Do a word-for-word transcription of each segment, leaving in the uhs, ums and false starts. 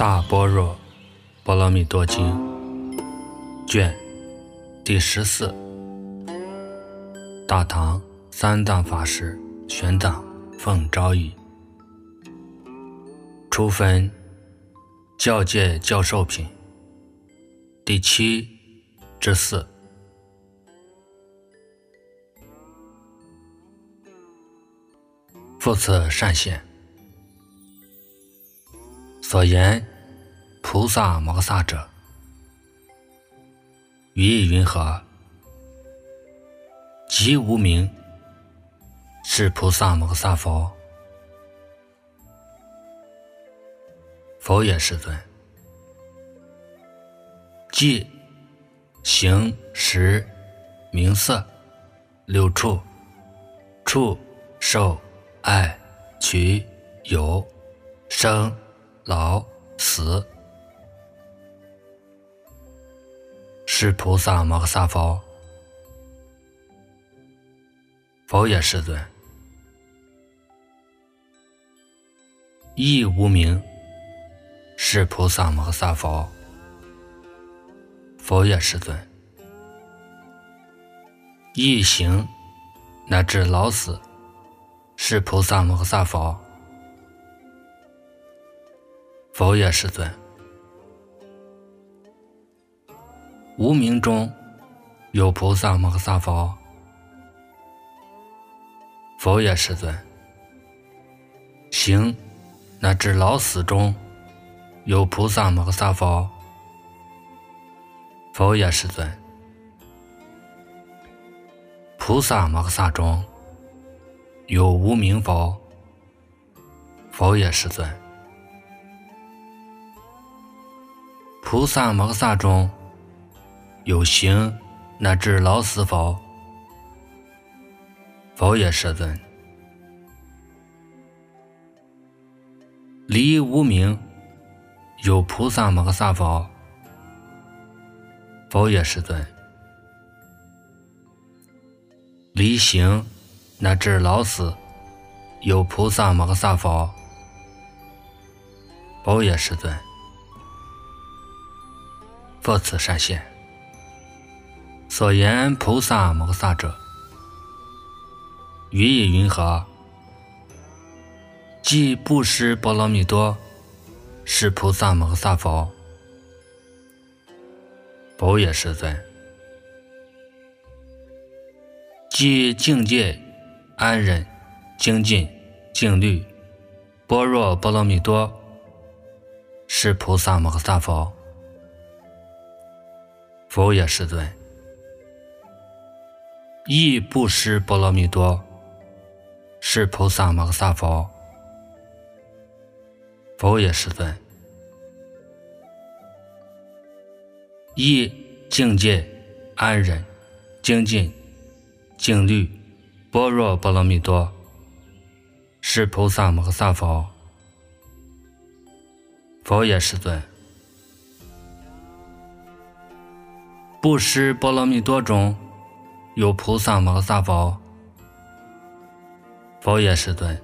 大般若波罗蜜多经卷第十四，大唐三藏法师玄奘奉诏译，初分教戒教授品第七至四。复次善现，所言菩萨摩萨者，语意云何？即无名，是菩萨摩萨佛。佛也，世尊。即形识名色六处，处受爱取有生老死，是菩萨摩萨佛。佛也，世尊。亦无名，是菩萨摩萨佛。佛也，世尊。亦行乃至老死，是菩萨摩萨佛。佛也，世尊。无名中有菩萨摩萨佛。佛也，世尊。行乃至老死中有菩萨摩萨佛。佛也，世尊。菩萨摩萨中有无名佛。佛也，世尊。菩萨摩萨中有行乃至老死佛。佛也，世尊。离无名有菩萨摩萨佛。佛也，世尊。离行乃至老死有菩萨摩萨佛。佛也，世尊。复次善现，所言菩萨摩萨者，语意云何？即布施波罗蜜多，是菩萨摩萨佛。佛也，世尊。即境界安忍精进静虑般若波罗蜜多，是菩萨摩萨佛。佛也，世尊。亦布施波罗蜜多，是菩萨摩萨佛。佛也，世尊。亦境界安忍精进静虑般若波罗蜜多，是菩萨摩萨佛。佛也，世尊。布施波罗蜜多中有菩萨摩萨佛。佛也，世尊。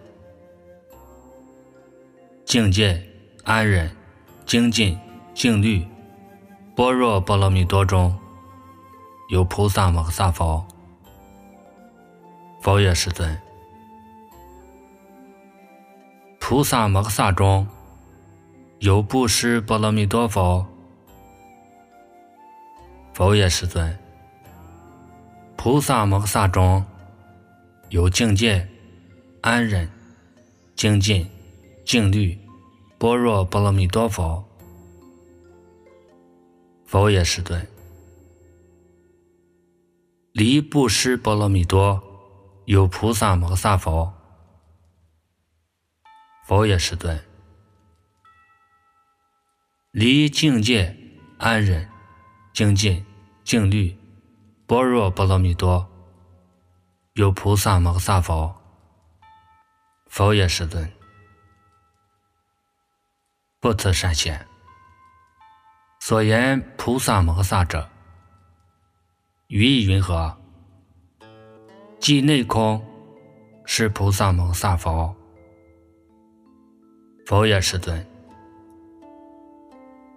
境界安忍精进静虑般若波罗蜜多中有菩萨摩萨佛。佛也，世尊。菩萨摩萨中有布施波罗蜜多佛。佛也，世尊。菩萨摩萨中有境界安忍精进静虑般若波罗蜜多佛。佛也，世尊。离布施波罗蜜多有菩萨摩萨佛。佛也，世尊。离境界安忍精进静虑般若波罗蜜多有菩萨摩萨佛。佛也，世尊。复次善现，所言菩萨摩萨者，语意云何？即内空，是菩萨摩萨佛。佛也，世尊。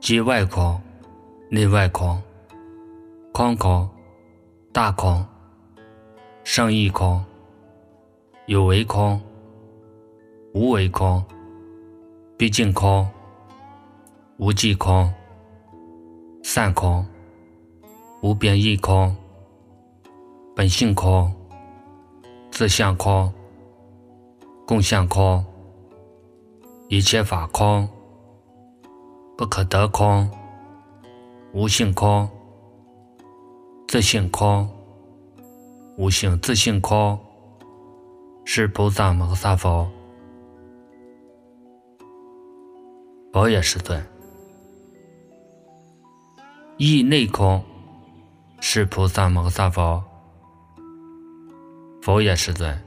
即外空、内外空、空空、大空、胜义空、有为空、无为空、毕竟空、无际空、散空、无边义空、本性空、自相空、共相空、一切法空、不可得空、无性空、自性空、无性自性空，是菩萨摩诃萨佛。佛也是尊。意内空，是菩萨摩诃萨佛。佛也是尊。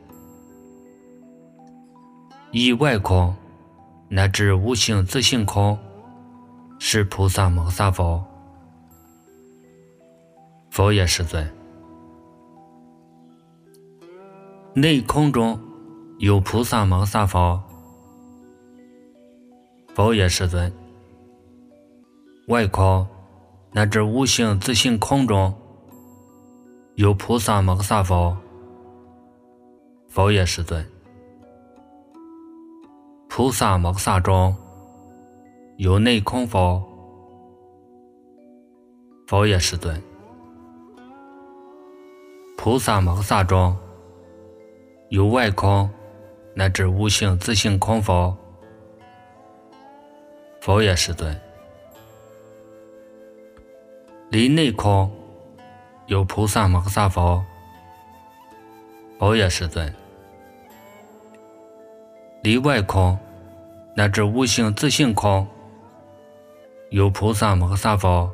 意外空，乃至无性自性空，是菩萨摩诃萨佛。佛也是尊。内空中有菩萨摩诃萨佛。佛也是尊。外空乃至无性自性空中有菩萨摩诃萨佛。佛也是尊。菩萨摩诃萨中有内空佛。佛也是尊。菩萨摩诃萨中有外空乃至无性自性空佛。佛也是尊。离内空有菩萨摩诃萨佛。佛也是尊。离外空乃至无性自性空有菩萨摩诃萨佛。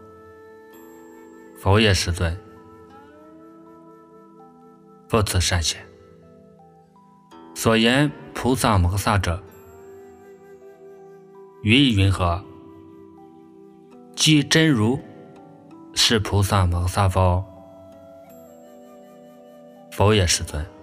佛也是尊。复次善贤，所言菩萨摩诃萨者，于意云何？即真如是菩萨摩诃萨佛。佛也是尊。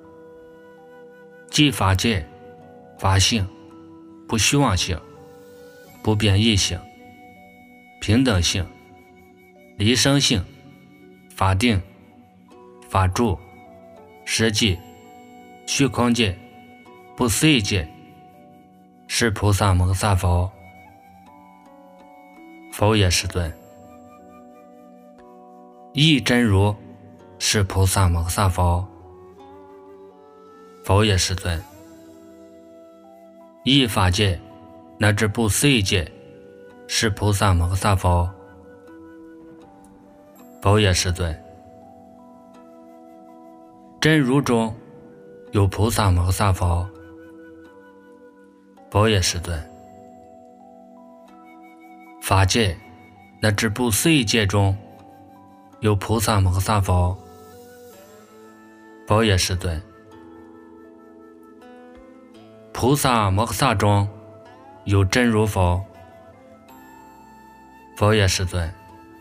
即法界、法性、不虚妄性、不变异性、平等性、离生性、法定、法住、实际、虚空界、不思议界，是菩萨摩诃萨佛。佛也是尊。意真如是菩萨摩诃萨佛。佛也是尊。意法界乃至不思议界，是菩萨摩诃萨佛。佛也是尊。真如中有菩萨摩诃萨佛。佛也是尊。法界乃至不思议界中有菩萨摩诃萨佛。佛也是尊。菩萨摩诃萨中有真如佛。佛也是尊。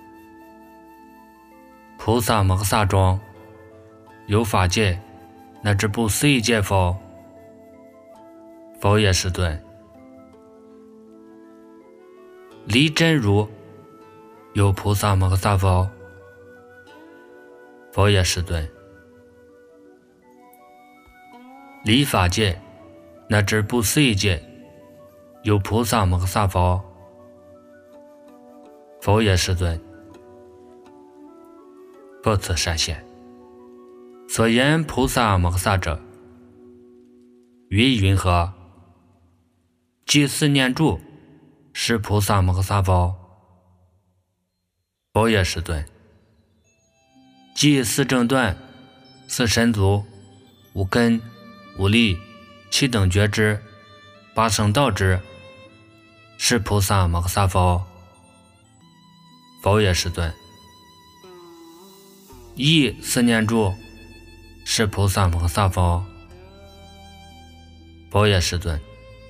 菩萨摩诃萨中有法界乃至不思议界佛。佛也是尊。离真如有菩萨摩诃萨佛。佛也是尊。离法界乃至不思议界有菩萨摩诃萨佛。佛也是尊。复次善贤，所言菩萨摩诃萨者，于意云何？即四念住是菩萨摩诃萨佛。佛也是尊。即四正断、四神足、五根、五力、七等觉支、八圣道支，是菩萨摩诃萨佛。佛也是尊。意四念住是菩萨摩诃萨佛。佛也是尊。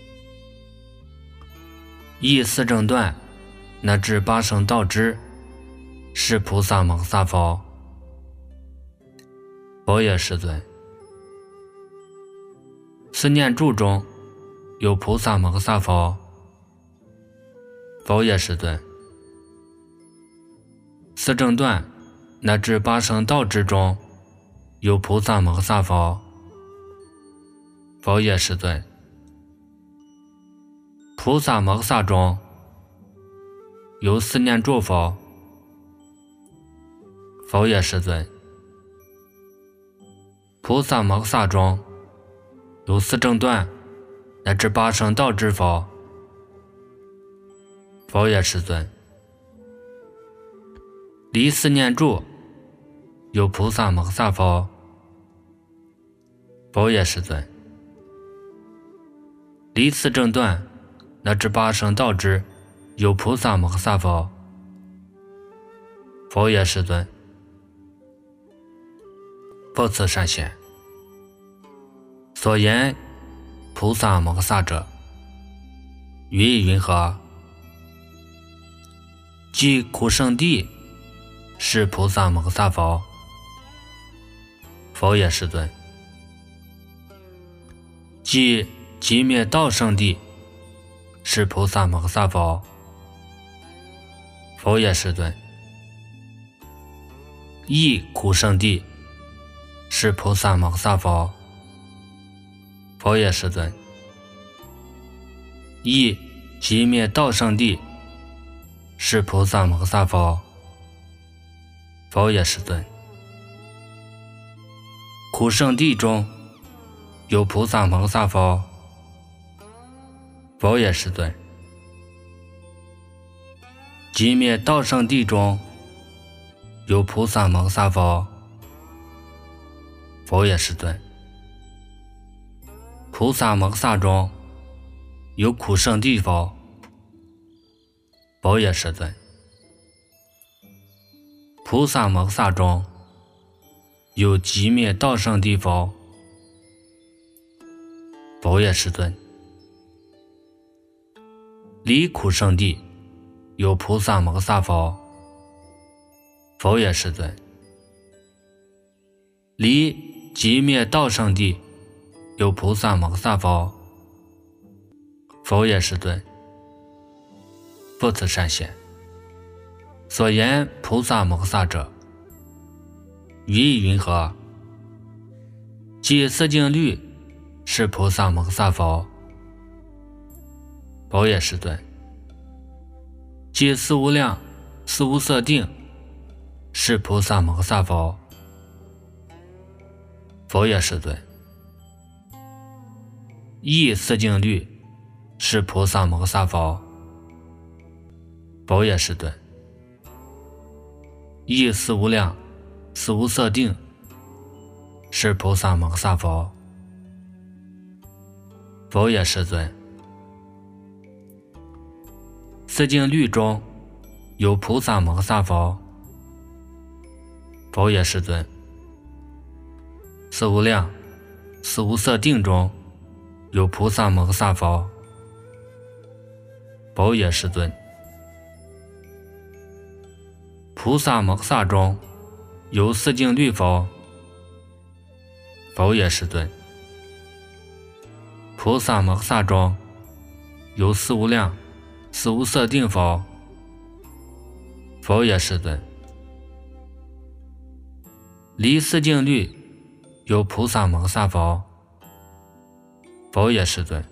意四正断乃至八圣道支，是菩萨摩诃萨佛。佛也是尊。四念住中有菩萨摩诃萨佛。 否也是尊。四正断乃至八圣道之中，有菩萨摩诃萨否？否也是尊。菩萨摩诃萨中有四念住否？否也是尊。菩萨摩诃萨中有四正断乃至八圣道之否？否也是尊。离四念住有菩萨摩诃萨否？否也是尊。离四正断乃至八圣道之有菩萨摩诃萨否？否也是尊。复次善贤，所言菩萨摩诃萨者，语意云何？即苦圣地是菩萨摩诃萨否？否也是尊。即极灭道圣地是菩萨摩诃萨否？否也是尊。亦苦圣地是菩萨摩诃萨否？否也是尊。亦极灭道圣地是菩萨摩诃萨否？否也是尊。苦圣地中有菩萨摩诃萨否？否也是尊。极灭道圣地中有菩萨摩诃萨否？否也是尊。菩萨摩诃萨中有苦圣地否？否也是尊。菩萨摩诃萨中有极灭道圣地否？否也是尊。离苦圣地有菩萨摩诃萨否？否也是尊。离极灭道圣地有菩萨摩诃萨否？否也是尊。复次善贤，所言菩萨摩诃萨者，语意云何？即四净律是菩萨摩诃萨否？否也是尊。即四无量、四无色定是菩萨摩诃萨否？否也是尊。亦四净律是菩萨摩诃萨否？否也是尊。亦四无量、四无色定是菩萨摩诃萨否？否也是尊。四净律中有菩萨摩诃萨否？否也是尊。四无量、四无色定中有菩萨摩诃萨否？否也是尊。菩萨摩诃萨中有四净律否？否也是尊。菩萨摩诃萨中有四无量、四无色定否？否也是尊。离四净律有菩萨摩诃萨否？否也是尊。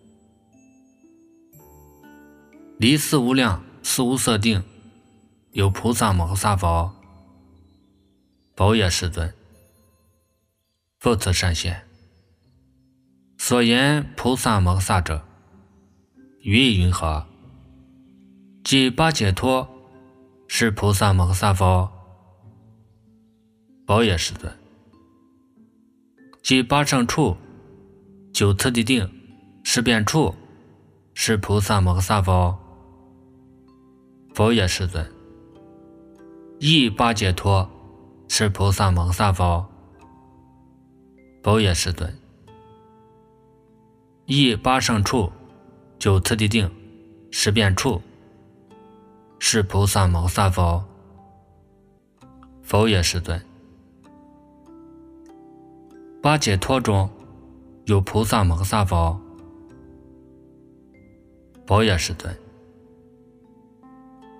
离四无量、四无色定有菩萨摩诃萨否？否也是尊。复次善贤，所言菩萨摩诃萨者，语意云何？即八解脱是菩萨摩诃萨否？否也是尊。即八圣处、九次第定、十遍处是菩萨摩诃萨否？否也是尊。亦八解脱是菩萨摩诃萨否？否也是尊。亦八圣处、九次第定、十遍处是菩萨摩诃萨否？否也是尊。八解脱中有菩萨摩诃萨否？否也是尊。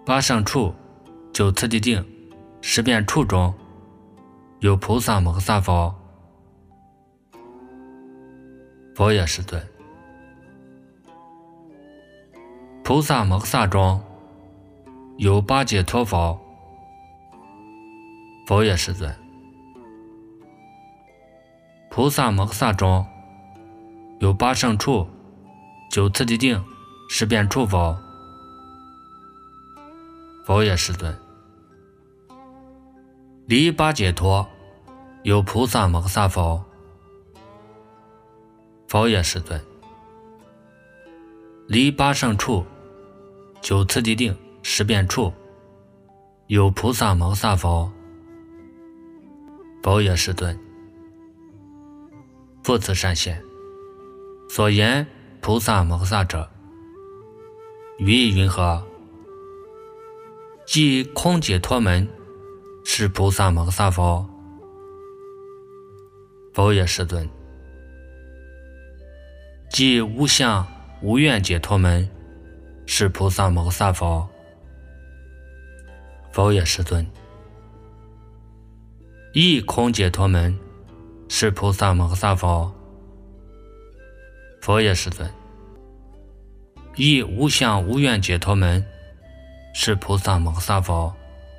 八圣处、九次第定、十遍处中有菩萨摩诃萨佛，佛也是尊。菩萨摩诃萨中有八解脱佛，佛也是尊。菩萨摩诃萨中有八圣处、九次第定、十遍处佛，佛也是尊。离八解脱有菩萨摩诃萨佛，佛也是尊。离八圣处、九次第定、十遍处有菩萨摩诃萨佛，佛也是尊。复次善现，所言菩萨摩诃萨者，语意云何？即空解脱门是菩萨摩诃萨佛，佛也是尊。即无相无愿解脱门是菩萨摩诃萨佛，佛也是尊。亦空解脱门是菩萨摩诃萨佛，佛也是尊。亦无相无愿解脱门是菩萨摩诃萨佛，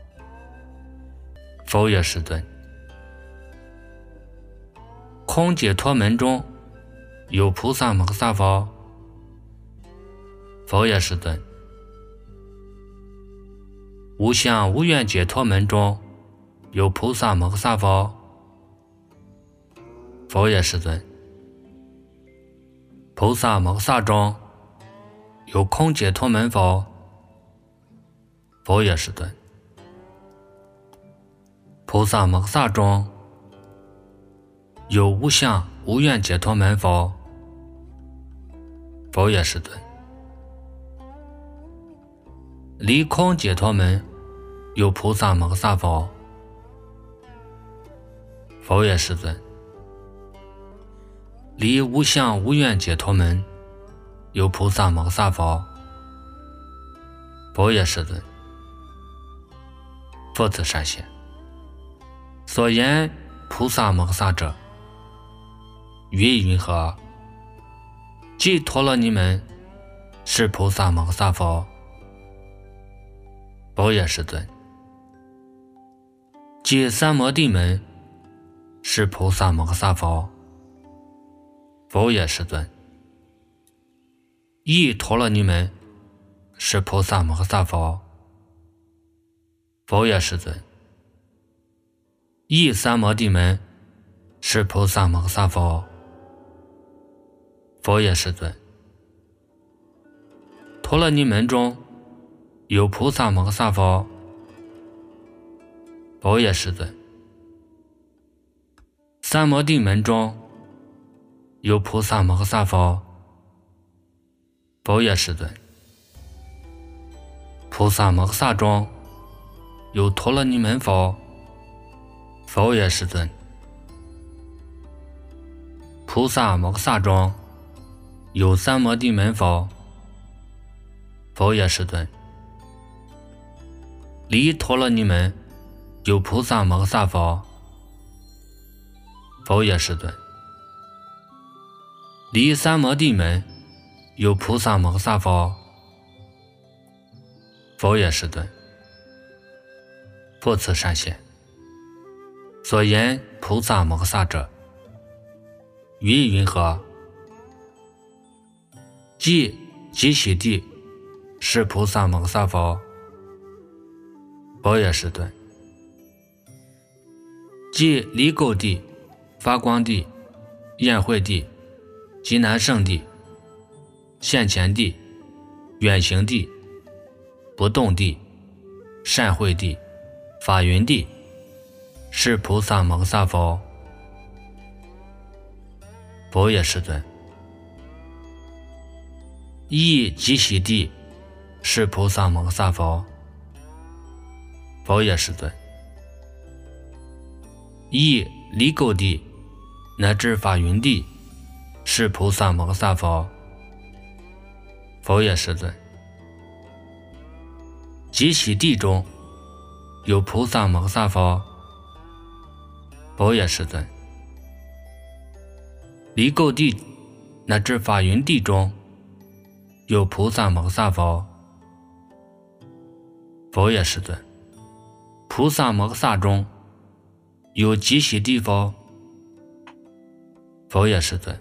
佛也是尊。空解脱门中有菩萨摩诃萨佛，佛也是尊。无相无愿解脱门中有菩萨摩诃萨佛，佛也是尊。菩萨摩诃萨中有空解脱门否？佛也是尊。菩萨摩诃萨中有无相无愿解脱门否？佛也是尊。离空解脱门有菩萨摩诃萨否？佛也是尊。离无相无愿解脱门有菩萨摩诃萨佛，佛也是尊。复次善现，所言菩萨摩诃萨者，语意云何？即陀罗尼门是菩萨摩诃萨佛，佛也是尊。即三摩地门是菩萨摩诃萨佛，佛也是尊。亦陀罗尼门是菩萨摩诃萨佛，佛也是尊。亦三摩地门是菩萨摩诃萨佛，佛也是尊。陀罗尼门中有菩萨摩诃萨佛，佛也是尊。三摩地门中有菩萨摩诃萨佛，佛也是尊。菩萨摩诃萨中有陀罗尼门否？佛也是尊。菩萨摩诃萨中有三摩地门否？佛也是尊。离陀罗尼门有菩萨摩诃萨佛，佛也是尊。离三摩地门有菩萨摩诃萨佛，佛也是尊。复次善现，所言菩萨摩诃萨者，语意云何？即极喜地是菩萨摩诃萨佛，佛也是尊。即离垢地、发光地、宴会地、极难胜地、现前地、远行地、不动地、善会地、法云地是菩萨摩诃萨佛，佛也是尊。亦极喜地是菩萨摩诃萨佛，佛也是尊。亦离垢地乃至法云地是菩萨摩诃萨佛，佛也是尊。 极喜地中有菩萨摩诃萨佛，佛也世尊。离垢地乃至法云地中有菩萨摩诃萨佛，佛也世尊。菩萨摩诃萨中有极喜地佛，佛也世尊。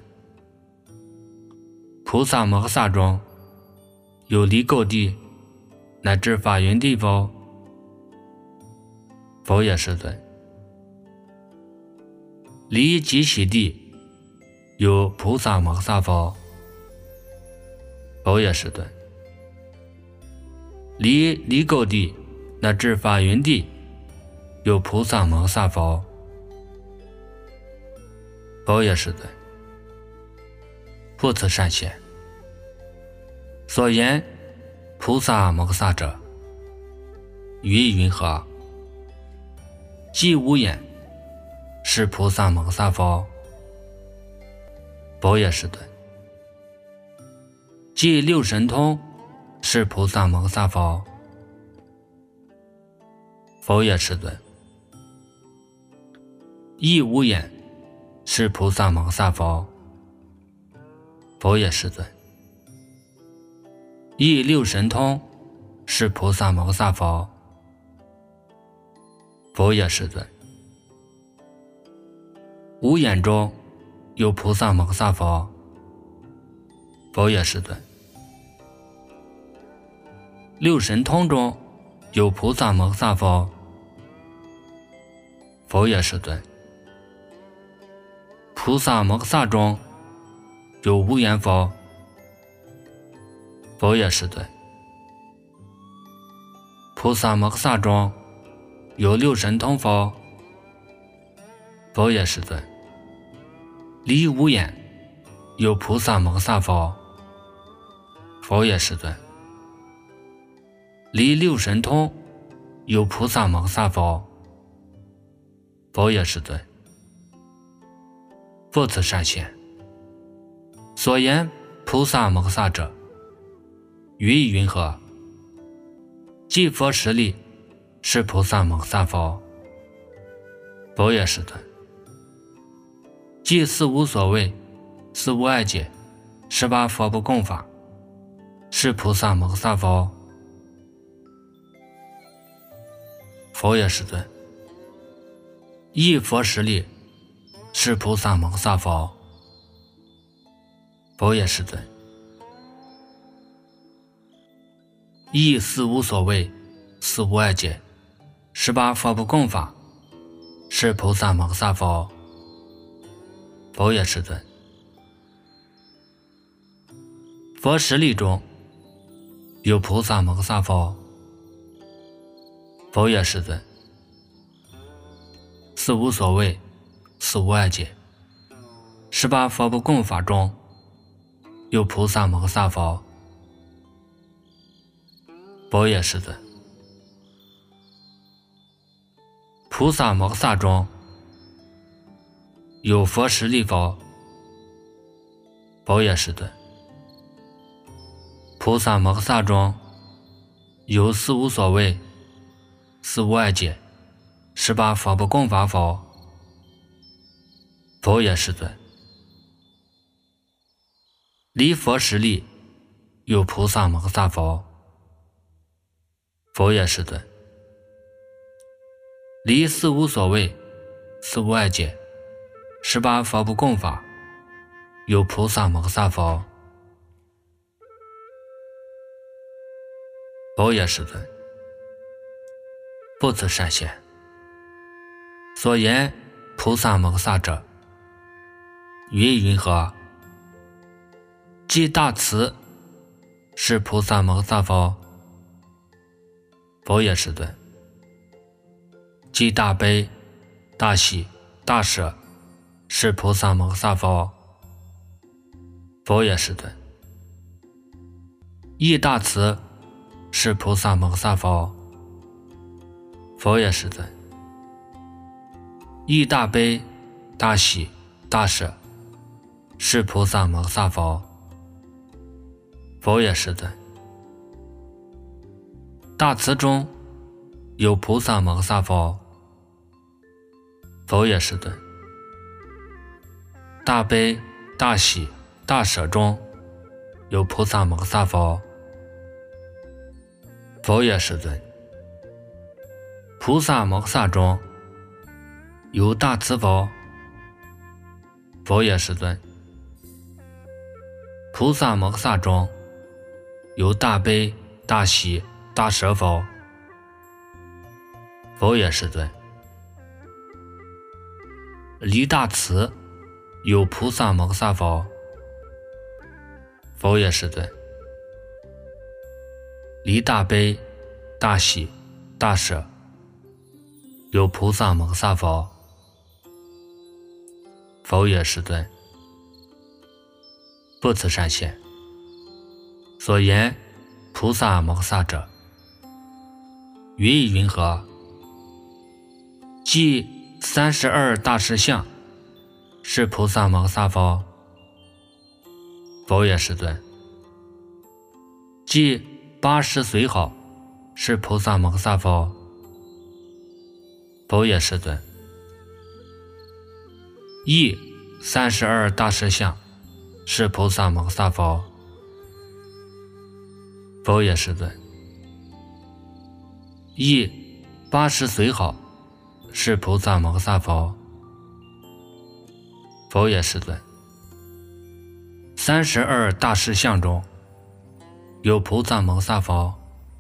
菩萨摩诃萨中有离垢地乃至法云地佛，佛也世尊。离极喜地有菩萨摩诃萨佛，佛也世尊。离离垢地乃至法云地有菩萨摩诃萨佛，佛也世尊。复次善贤，所言菩萨摩诃萨者，语意云何？即无眼是菩萨摩诃萨佛，佛也世尊。即六神通是菩萨摩诃萨佛，佛也世尊。亦无眼是菩萨摩诃萨佛，佛也世尊。亦六神通是菩萨摩诃萨佛，佛也世尊。无眼中有菩萨摩诃萨佛，佛也世尊。六神通中有菩萨摩诃萨佛，佛也世尊。菩萨摩诃萨中有无眼佛，佛也世尊。菩萨摩诃萨中有六神通佛，佛也世尊。离无眼有菩萨摩诃萨佛，佛也世尊。离六神通有菩萨摩诃萨佛，佛也世尊。复次善贤，所言菩萨摩诃萨者，语意云何？即佛实力是菩萨摩诃萨佛，佛也世尊。即四无所谓，四无碍解，十八佛不共法，是菩萨摩诃萨佛，佛也世尊。亦佛实力是菩萨摩诃萨佛，佛也世尊。亦四无所谓，四无碍解，十八佛不共法，是菩萨摩诃萨佛，佛也世尊。佛实力中有菩萨摩诃萨佛，佛也世尊。四无所谓，四无碍解，十八佛不共法中有菩萨摩诃萨佛，佛也世尊。菩萨摩诃萨中有佛实力佛，佛也世尊。菩萨摩诃萨中有四无所谓，四无碍解，十八佛不共法佛，佛也世尊。离佛实力有菩萨摩诃萨佛，佛也世尊。离四无所谓，四无碍解，十八佛不共法有菩萨摩诃萨佛，佛也世尊。复次善贤，所言菩萨摩诃萨者，语意云何？即大慈是菩萨摩诃萨佛，佛也世尊。即大悲、大喜、大舍是菩萨摩诃萨佛，佛也世尊。亦大慈是菩萨摩诃萨佛，佛也世尊。亦大悲、大喜、大舍是菩萨摩诃萨佛，佛也世尊。 大慈中有菩萨摩萨佛，佛也是尊。大悲大喜大舍中有菩萨摩萨佛，佛也是尊。菩萨摩萨中有大慈佛，佛也是尊。菩萨摩萨中有大悲大喜大舍佛，佛也是尊。离大慈有菩萨摩萨佛，佛也是尊。离大悲大喜大舍有菩萨摩萨佛，佛也是尊。不辞善现，所言菩萨摩萨者，云以云何？即三十二大士相是菩萨摩萨佛，佛也是尊。即八十随好是菩萨摩萨佛，佛也是尊。亦三十二大士相是菩萨摩萨佛，佛也是尊。亦八十随好是菩萨摩萨佛，佛也是尊。三十二大士相中有菩萨摩萨佛，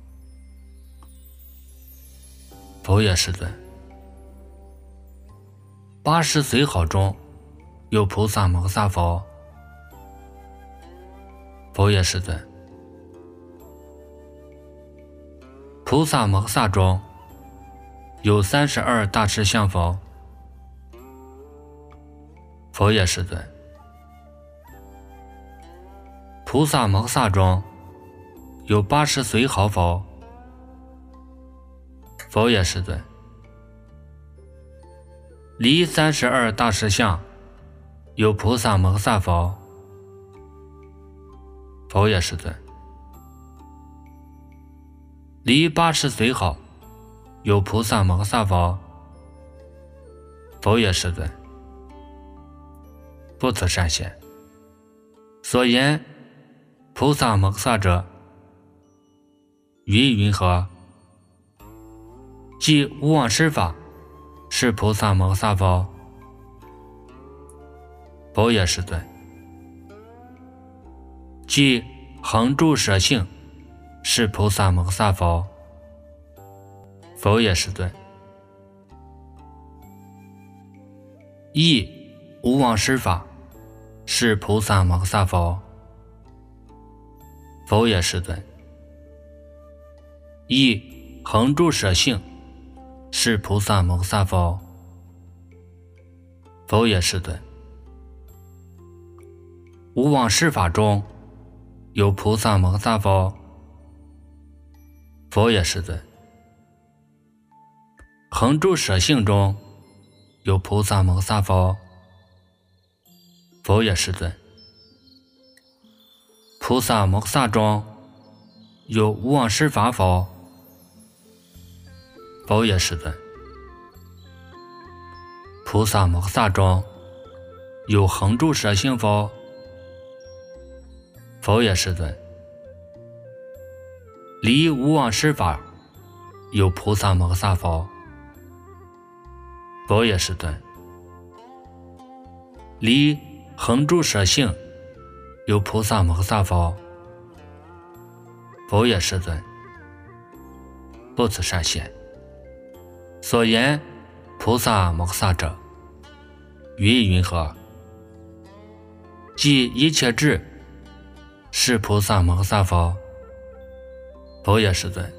佛也是尊。八十随好中有菩萨摩萨佛，佛也是尊。菩萨摩萨中有三十二大士相佛，佛也是尊。菩萨摩萨中有八十随好佛，佛也是尊。离三十二大士相有菩萨摩萨佛，佛也是尊。离八十随好有菩萨摩萨佛，佛也是尊。不辞善现，所言菩萨摩萨者，云云何？即无妄施法是菩萨摩萨佛，佛也是尊。即恒住舍性是菩萨摩萨佛，佛也是尊。亦无妄施法是菩萨摩萨佛，佛也是尊。亦恒住舍性是菩萨摩萨佛，佛也是尊。无妄施法中有菩萨摩萨佛，佛也是尊。恒住舍性中有菩萨摩萨佛，佛也是尊。菩萨摩萨中有无妄施法佛，佛也是尊。菩萨摩萨中有恒住舍性佛，佛也是尊。离无妄施法有菩萨摩萨佛，佛也是尊。离恒住舍性有菩萨摩萨佛，佛也是尊。不辞善现，所言菩萨摩萨者，云云何？即一切智是菩萨摩萨佛，佛也是尊。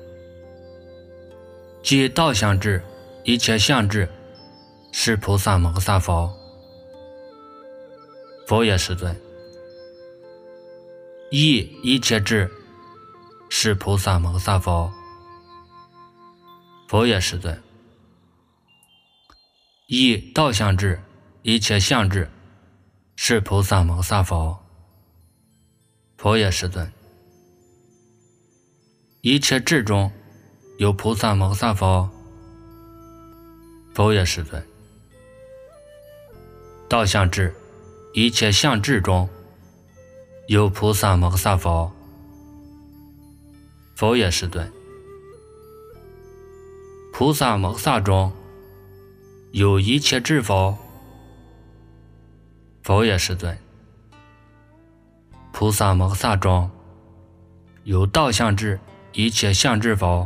即道相智一切相智是菩萨摩萨佛，佛也是尊。亦一切智是菩萨摩萨佛，佛也是尊。亦道相智一切相智是菩萨摩萨佛，佛也是尊。一切智中有菩萨摩诃萨否？否也，世尊。道相智，一切相智中有菩萨摩诃萨否？否也，世尊。菩萨摩诃萨中有一切智否？否也，世尊。菩萨摩诃萨中有道相智一切相智否？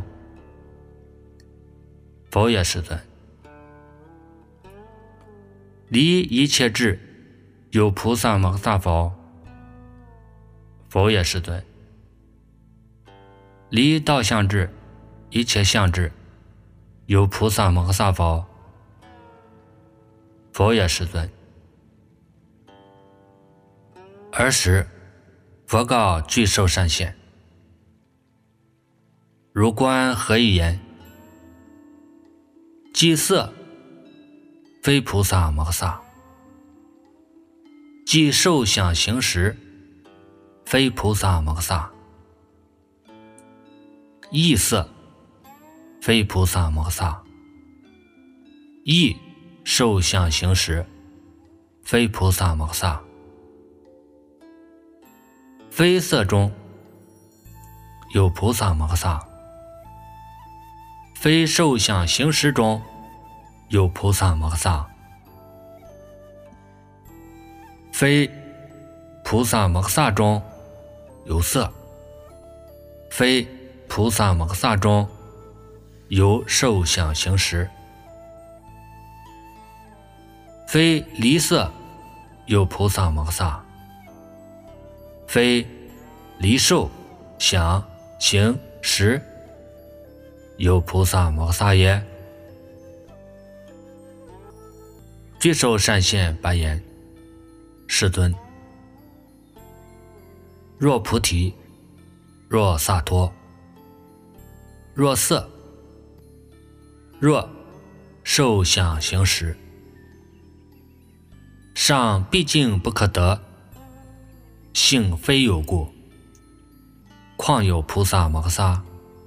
否也，世尊。离一切智有菩萨摩诃萨否？否也，世尊。离道相智一切相智有菩萨摩诃萨否？否也，世尊。尔时佛告具寿善现：如观何以言？即色非菩萨摩诃萨，即受想行识非菩萨摩诃萨，意色非菩萨摩诃萨，意受想行识非菩萨摩诃萨，非色中有菩萨摩诃萨，非受想行识中有菩萨摩诃萨，非菩萨摩诃萨中有色，非菩萨摩诃萨中有受想行识，非离色有菩萨摩诃萨，非离受想行识有菩萨摩诃萨也。具寿善现白言：世尊，若菩提，若萨埵，若色，若受想行识，上毕竟不可得，性非有故，况有菩萨摩诃萨？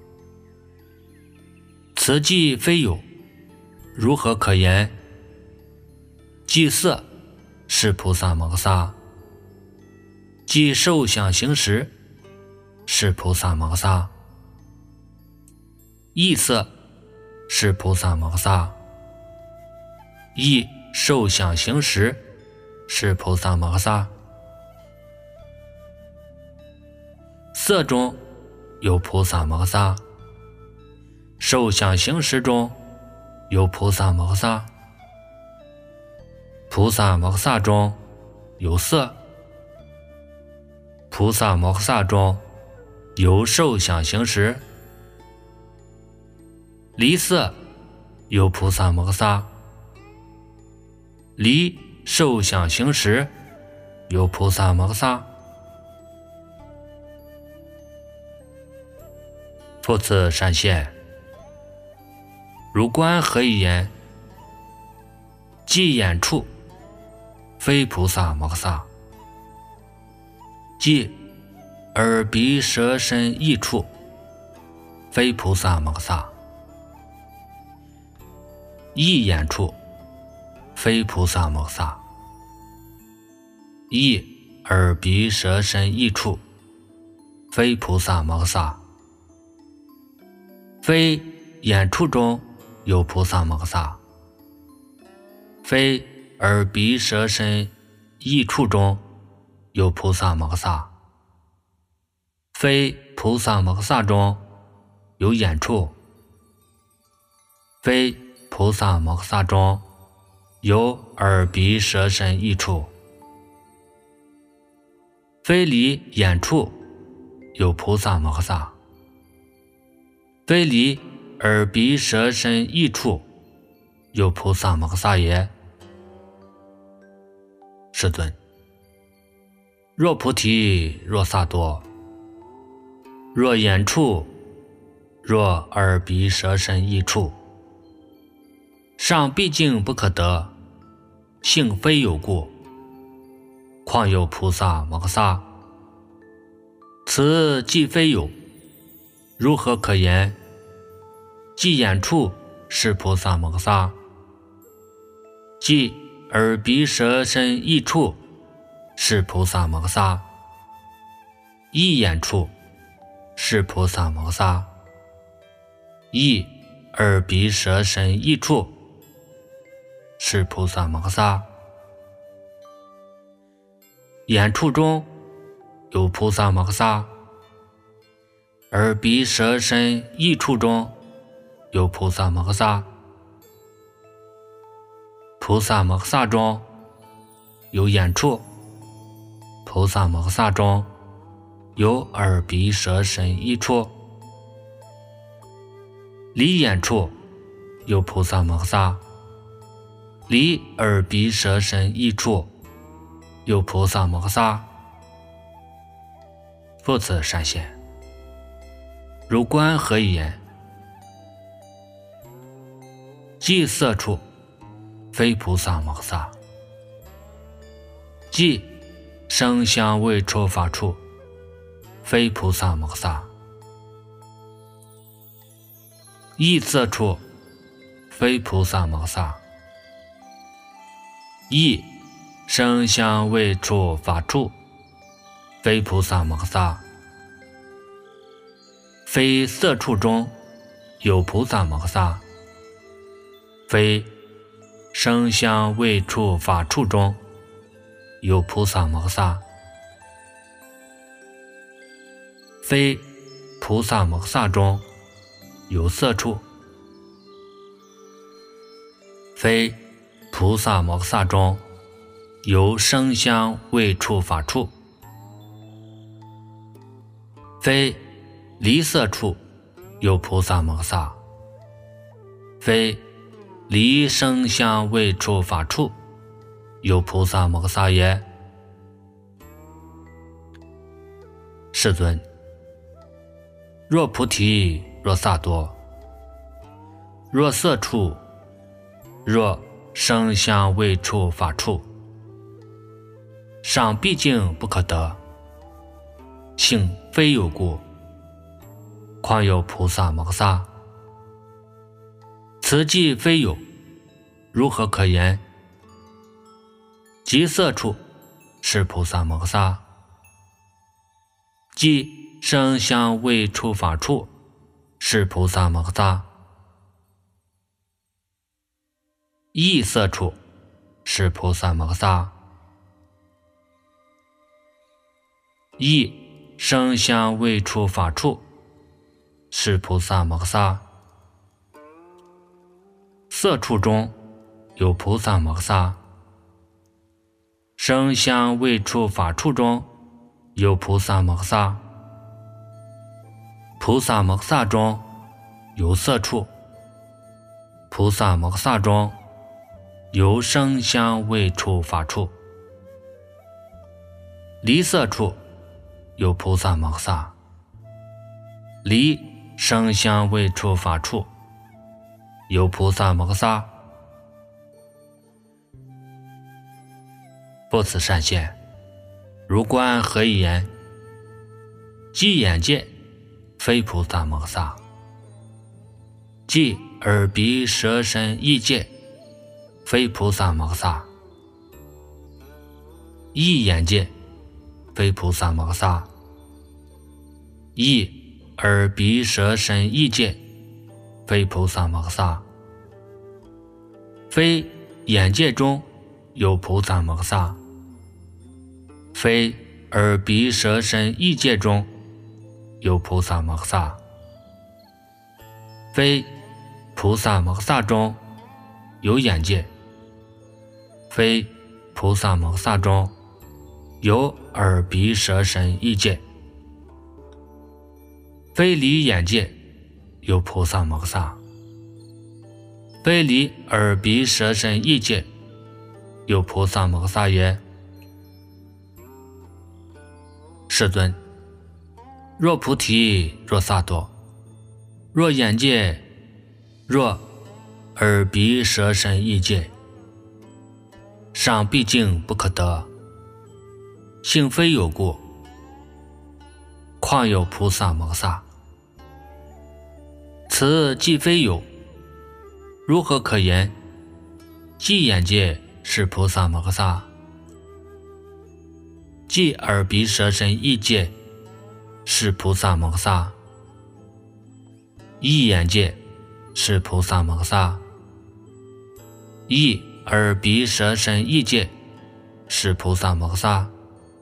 此即非有，如何可言？即色是菩萨摩诃萨，即受想行识是菩萨摩诃萨，意色是菩萨摩诃萨，意受想行识是菩萨摩诃萨。色中有菩萨摩诃萨，受想行识中有菩萨摩诃萨，菩萨摩诃萨中有色，菩萨摩诃萨中有受想行识，离色有菩萨摩诃萨，离受想行识有菩萨摩诃萨。复次善现，如观何以言？即眼处非菩萨摩诃萨，即耳鼻舌身意处非菩萨摩诃萨，意眼处非菩萨摩诃萨，意耳鼻舌身意处非菩萨摩诃萨，非眼处中有菩萨摩诃萨，非耳鼻舌身意处中有菩萨摩诃萨，非菩萨摩诃萨中有眼处，非菩萨摩诃萨中有耳鼻舌身意处，非离眼处有菩萨摩诃萨，非离耳鼻舌身意处有菩萨摩诃萨也。世尊，若菩提，若萨埵，若眼处，若耳鼻舌身意处，上毕竟不可得，性非有故，况有菩萨摩诃萨？此即非有，如何可言？ 即眼处是菩萨摩诃萨，即耳鼻舌身意处是菩萨摩诃萨，意眼处是菩萨摩诃萨，意耳鼻舌身意处是菩萨摩诃萨。眼处中有菩萨摩诃萨，耳鼻舌身意处中有菩萨摩诃萨，菩萨摩诃萨中有眼处，菩萨摩诃萨中有耳鼻舌身意处，离眼处有菩萨摩诃萨，离耳鼻舌身意处有菩萨摩诃萨。复次善现，如观何以言？即色处非菩萨摩诃萨，即声香味触法处非菩萨摩诃萨，意色处非菩萨摩诃萨，意声香味触法处非菩萨摩诃萨，非色处中有菩萨摩诃萨，非声香味触法处中有菩萨摩诃萨，非菩萨摩诃萨中有色处，非菩萨摩诃萨中有声香味触法处，非离色处有菩萨摩诃萨，非离声香味触法处有菩萨摩诃萨也。世尊，若菩提，若萨多，若色处，若声香味触法处，赏毕竟不可得，性非有故，况有菩萨摩诃萨？此即非有，如何可言？即色处是菩萨摩诃萨，即声香味触法处是菩萨摩诃萨，意色处是菩萨摩诃萨，意声香味触法处是菩萨摩诃萨，色处中有菩萨摩诃萨，声香味触法处中有菩萨摩诃萨，菩萨摩诃萨中有色处，菩萨摩诃萨中有声香味触法处，离色处有菩萨摩诃萨，离声香味触法处有菩萨摩诃萨。不此善现，如观何以言？即眼界非菩萨摩诃萨，即耳鼻舌身意界非菩萨摩诃萨，意眼界非菩萨摩诃萨，意耳鼻舌身意界非菩萨摩诃萨，非眼界中有菩萨摩诃萨，非耳鼻舌身意界中有菩萨摩诃萨，非菩萨摩诃萨中有眼界，非菩萨摩诃萨中有耳鼻舌身意界，非离眼界有菩萨摩诃萨，非离耳鼻舌身意界有菩萨摩诃萨也。世尊，若菩提，若萨埵，若眼界，若耳鼻舌身意界，赏毕竟不可得，性非有故，况有菩萨摩诃萨？ 此既非有，如何可言？即眼界是菩萨摩诃萨，即耳鼻舌身意界是菩萨摩诃萨，意眼界是菩萨摩诃萨，意耳鼻舌身意界是菩萨摩诃萨，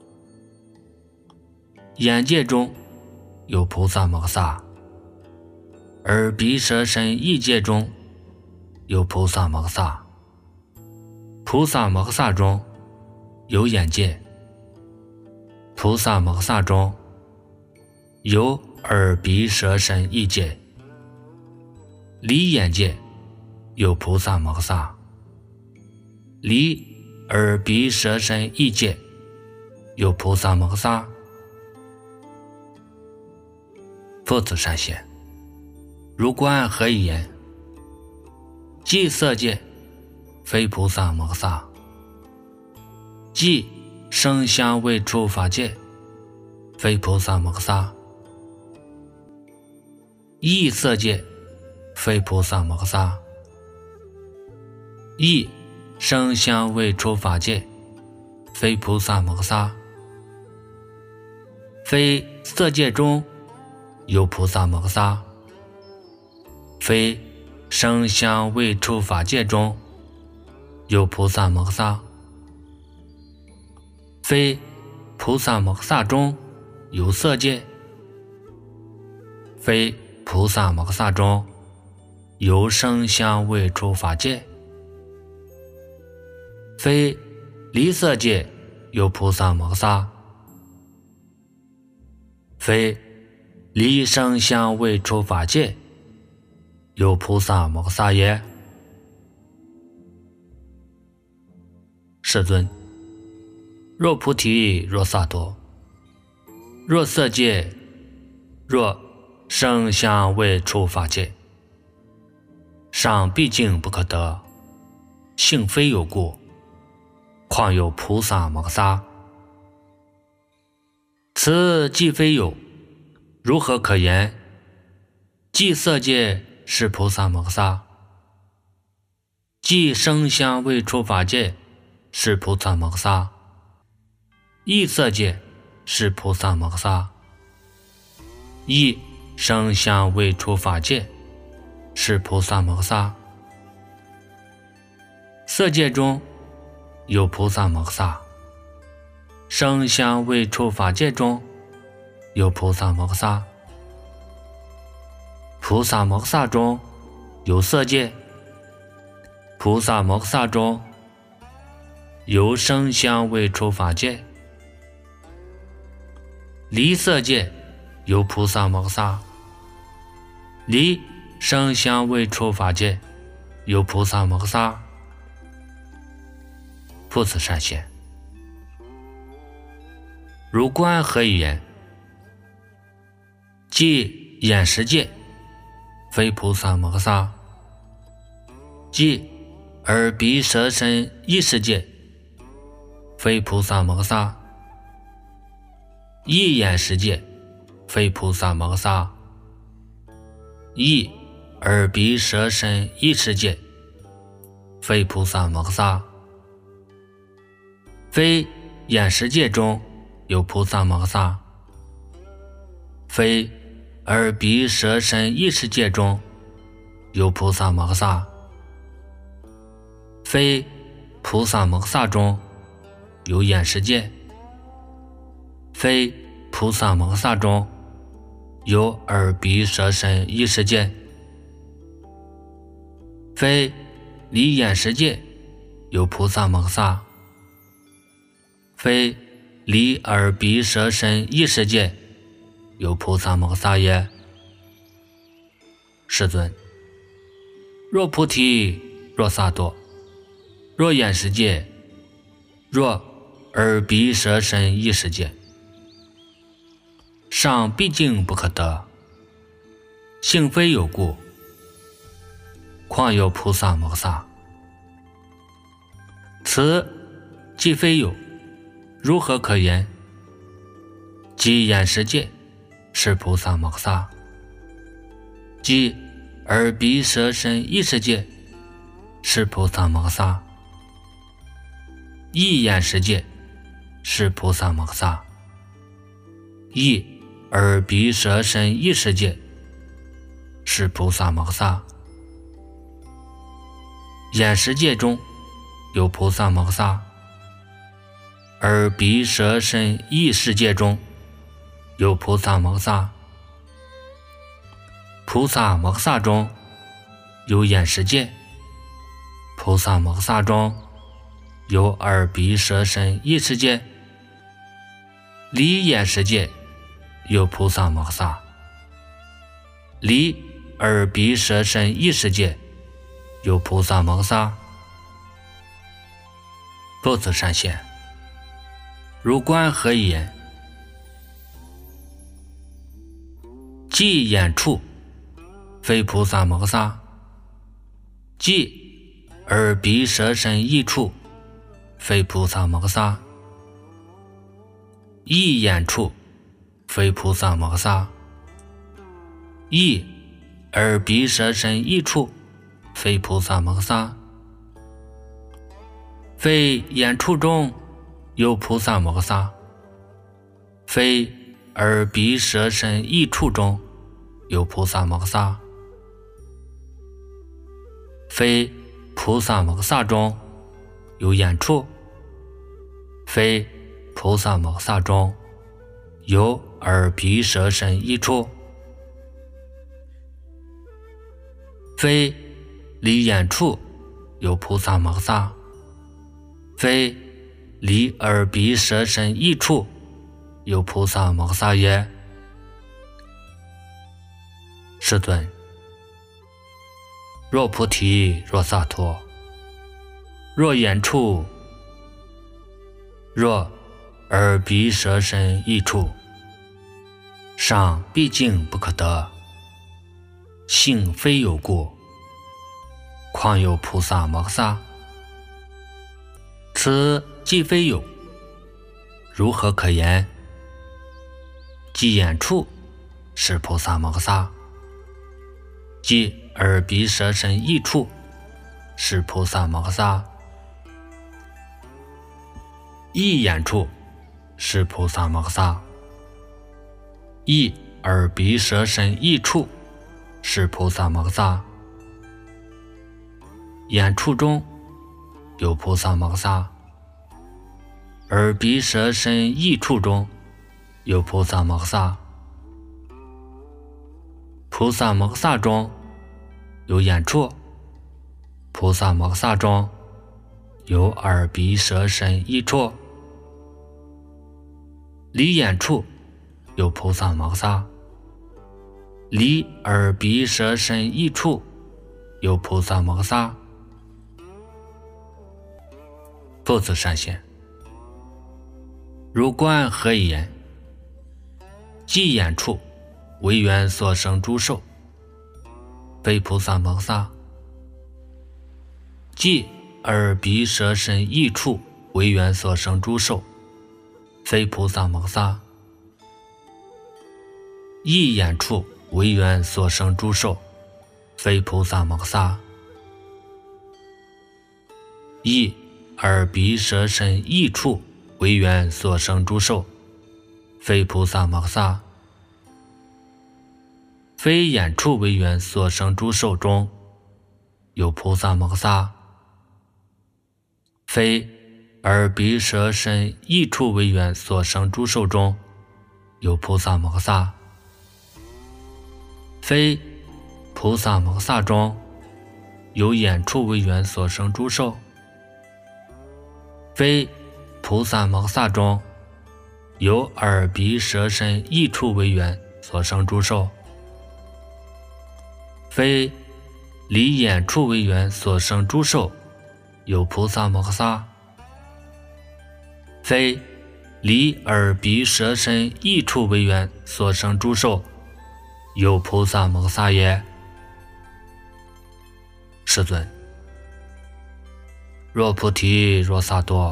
眼界中有菩萨摩诃萨，耳鼻舌身意界中有菩萨摩诃萨，菩萨摩诃萨中有眼界，菩萨摩诃萨中有耳鼻舌身意界，离眼界有菩萨摩诃萨，离耳鼻舌身意界有菩萨摩诃萨。复次善贤，如观何以言？即色界非菩萨摩诃萨，即声香味触法界非菩萨摩诃萨，意色界非菩萨摩诃萨，意声香味触法界非菩萨摩诃萨，非色界中有菩萨摩诃萨，非声香味触法界中有菩萨摩诃萨，非菩萨摩诃萨中有色界，非菩萨摩诃萨中有声香味触法界，非离色界有菩萨摩诃萨，非离声香味触法界有菩萨摩诃萨也。世尊，若菩提，若萨埵，若色界，若声香味触法界，尚毕竟不可得，性非有故，况有菩萨摩诃萨？此既非有，如何可言？即色界是菩萨摩诃萨，即声香味触法界是菩萨摩诃萨，意色界是菩萨摩诃萨，意声香味触法界是菩萨摩诃萨，色界中有菩萨摩诃萨，声香味触法界中有菩萨摩诃萨，菩萨摩诃萨中有色界，菩萨摩诃萨中有声香味触法界，离色界有菩萨摩诃萨，离声香味触法界有菩萨摩诃萨。复次善贤，如观何以言？即眼识界非菩萨摩诃萨，即耳鼻舌身意识界非菩萨摩诃萨，意眼识界非菩萨摩诃萨，意耳鼻舌身意识界非菩萨摩诃萨，非眼识界中有菩萨摩诃萨，非耳鼻舌身意识界中有菩萨摩诃萨，非菩萨摩诃萨中有眼识界，非菩萨摩诃萨中有耳鼻舌身意识界，非离眼识界有菩萨摩诃萨，非离耳鼻舌身意识界有菩萨摩诃萨也。世尊，若菩提，若萨埵，若眼识界，若耳鼻舌身意识界，尚毕竟不可得，性非有故，况有菩萨摩诃萨？此既非有，如何可言？即眼识界是菩萨摩诃萨，即而彼舍身异世界是菩萨摩萨，一眼世界是菩萨摩萨，一而彼舍身异世界是菩萨摩萨。眼世界中有菩萨摩萨，而彼舍身异世界中有菩萨摩萨。菩萨摩萨中有眼世界，菩萨摩萨中有二彼舍身异世界，离眼世界有菩萨摩萨，离二彼舍身异世界有菩萨摩萨。不自善现，如观何以言？即眼处非菩萨摩萨，即而彼舍身异处非菩萨摩萨，一眼处非菩萨摩萨，一而彼舍身异处非菩萨摩萨，非眼处中有菩萨摩萨，非而彼舍身异处中有菩萨摩萨，非菩萨摩萨中有眼处，非菩萨摩萨中有而彼舍身异处，非离眼处有菩萨摩萨，非离而彼舍身异处有菩萨摩萨也。世尊，若菩提，若萨埵，若眼处，若而彼舍身异处，上毕竟不可得，性非有故，况有菩萨摩萨？此既非有，如何可言？即眼处是菩萨摩萨，即而彼舍身异处是菩萨摩萨，一眼处是菩萨摩萨，一而彼舍身异处是菩萨摩萨，眼处中有菩萨摩萨，而彼舍身异处中有菩萨摩萨，菩萨摩萨中有眼处，菩萨摩萨中有二彼舍身异处，离眼处有菩萨摩萨，离二彼舍身异处有菩萨摩萨。不自善现，如观何以言？即眼处为缘所生诸受，非菩萨摩萨，即而彼舍身异处为缘所生诸受，非菩萨摩萨，一眼处为缘所生诸受，非菩萨摩萨，一而彼舍身异处为缘所生诸受，非菩萨摩萨，非眼处为缘所生诸受中有菩萨摩萨，非而彼舍身异处为缘所生诸受中有菩萨摩萨，非菩萨摩萨中有眼处为缘所生诸受，非菩萨摩萨中有耳鼻舌身异处为缘所生诸受，非离眼处为缘所生诸受有菩萨摩萨，非离耳鼻舌身异处为缘所生诸受有菩萨摩萨也。世尊，若菩提，若萨埵，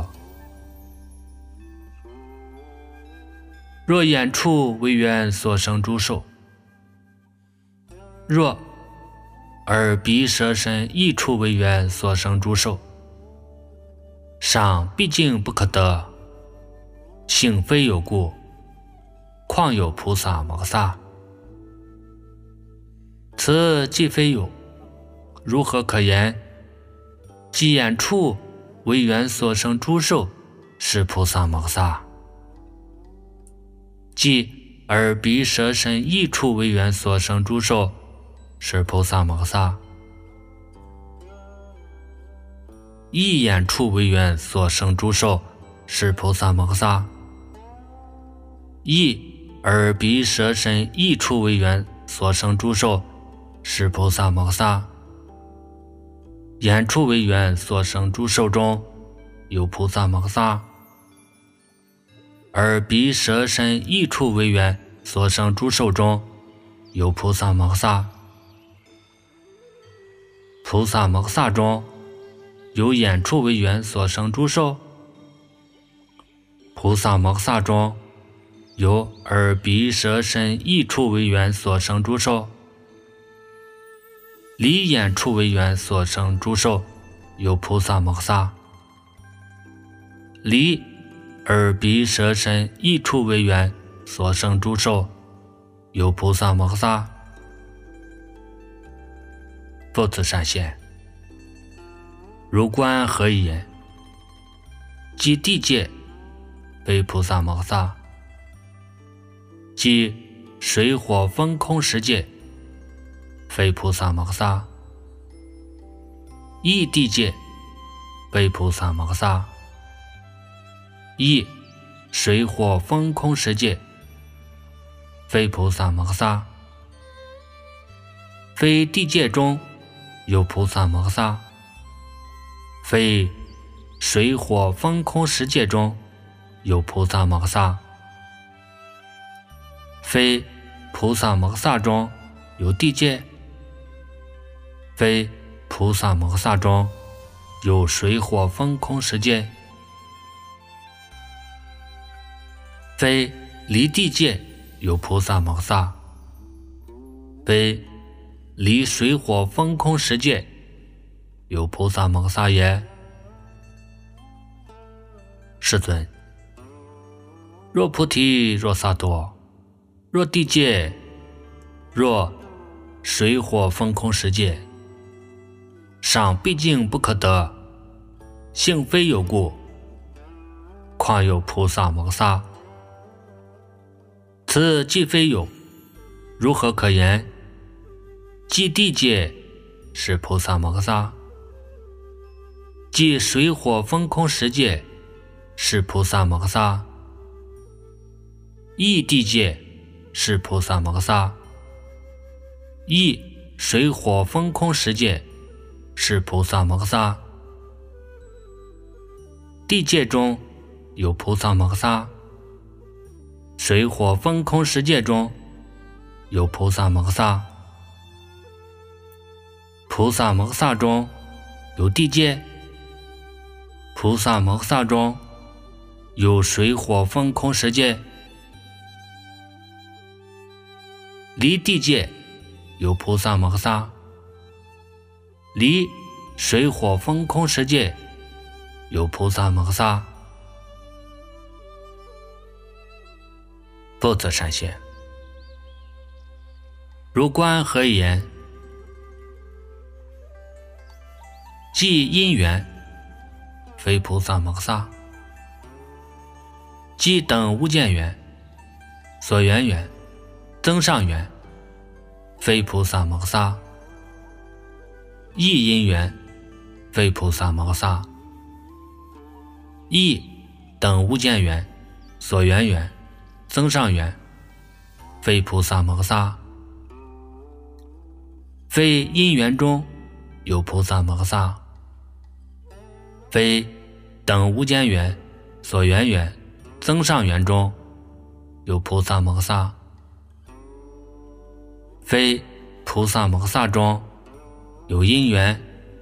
若眼处为缘所生诸受，若而彼舍身一处为缘所生诸受，上毕竟不可得，性非有故，况有菩萨摩诃萨？此既非有，如何可言？即眼处为缘所生诸受，是菩萨摩诃萨。即而彼舍身一处为缘所生诸受，是菩萨摩诃萨。一眼处为缘所生诸受，是菩萨摩诃萨。一而彼舍身一处为缘所生诸受，是菩萨摩诃萨。眼处为缘所生诸受中有菩萨摩诃萨，而彼舍身一处为缘所生诸受中有菩萨摩诃萨。菩萨摩诃萨中有眼处为缘所生诸受，菩萨摩诃萨中有而彼舍身一处为缘所生诸受，离眼处为缘所生诸受有菩萨摩诃萨。离而彼舍身一处为缘所生诸受有菩萨摩诃萨。复次善现，如观何以言？即地界非菩萨摩诃萨，即水火风空十界非菩萨摩诃萨，异地界非菩萨摩诃萨，异水火风空十界非菩萨摩诃萨，非地界中有菩萨摩诃萨，非水火风空十界中有菩萨摩诃萨，非菩萨摩诃萨中有地界，非菩萨摩诃萨中有水火风空十界，非离地界有菩萨摩诃萨，非离水火风空十界有菩萨摩诃萨也。世尊，若菩提，若萨埵，若地界，若水火风空十界，上毕竟不可得，性非有故，况有菩萨摩诃萨？此既非有，如何可言？即地界是菩萨摩诃萨，即水火风空十界是菩萨摩诃萨，异地界是菩萨摩诃萨，异水火风空十界是菩萨摩诃萨，地界中有菩萨摩诃萨，水火风空十界中有菩萨摩诃萨，菩萨摩诃萨中有地界，菩萨摩诃萨中有水火风空十界，离地界有菩萨摩诃萨，离水火风空十界有菩萨摩诃萨。复次善现，如观何以言？即因缘非菩萨摩诃萨，即等无间缘、所缘缘、增上缘非菩萨摩诃萨，异因缘非菩萨摩诃萨，异等无间缘、所缘缘、增上缘非菩萨摩诃萨，非因缘中有菩萨摩诃萨，非等无间缘、所缘缘、增上缘中有菩萨摩诃萨，非菩萨摩诃萨中有因缘，